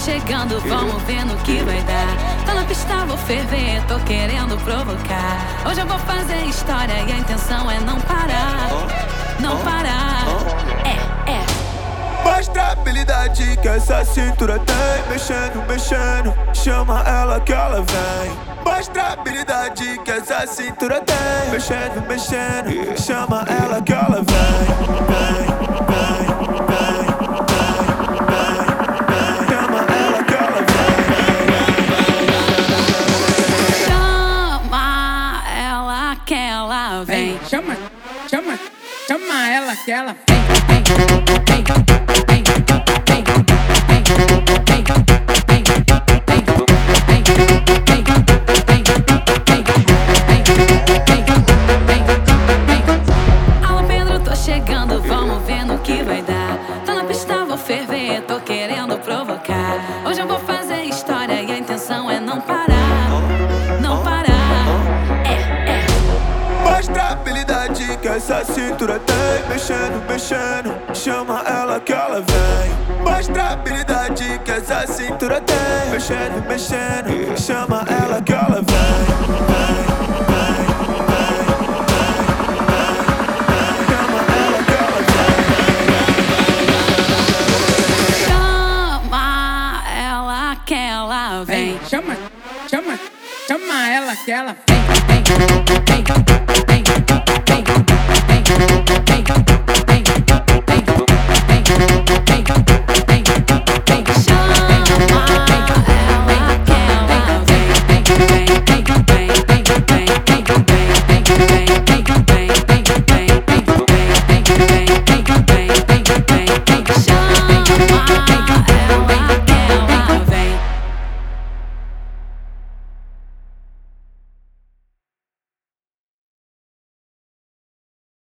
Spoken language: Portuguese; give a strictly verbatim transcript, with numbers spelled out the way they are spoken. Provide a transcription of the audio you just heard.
chegando, vamos ver no que vai dar. Tô na pista, vou ferver, tô querendo provocar. Hoje eu vou fazer história e a intenção é não parar. Não parar, é, é. Mostra a habilidade que essa cintura tem. Mexendo, mexendo, chama ela que ela vem. Mostra a habilidade que essa cintura tem. Mexendo, mexendo, chama ela que ela vem. Vem, vem, vem, vem, vem, chama ela que ela vem. Chama ela que ela vem. Vem, chama, chama, chama ela que ela vem. Vem, vem, vem, vem, vem, vem. Alô Pedro, tô chegando, vamos ver no que vai dar. Tô na pista, vou ferver, tô querendo provocar. Hoje eu vou fazer história e a intenção é não parar. Não parar, é, é. Mostra a habilidade que essa cintura tem. Mexendo, mexendo, chama ela que ela vem. Mostra a habilidade que essa cintura tem. Mexendo, mexendo, chama ela que ela vem. Vem, vem, vem, vem, vem, chama ela que ela vem. Chama ela que ela vem. Vem, chama, chama, chama ela que ela vem. Vem, vem, vem, vem, vem, vem, vem.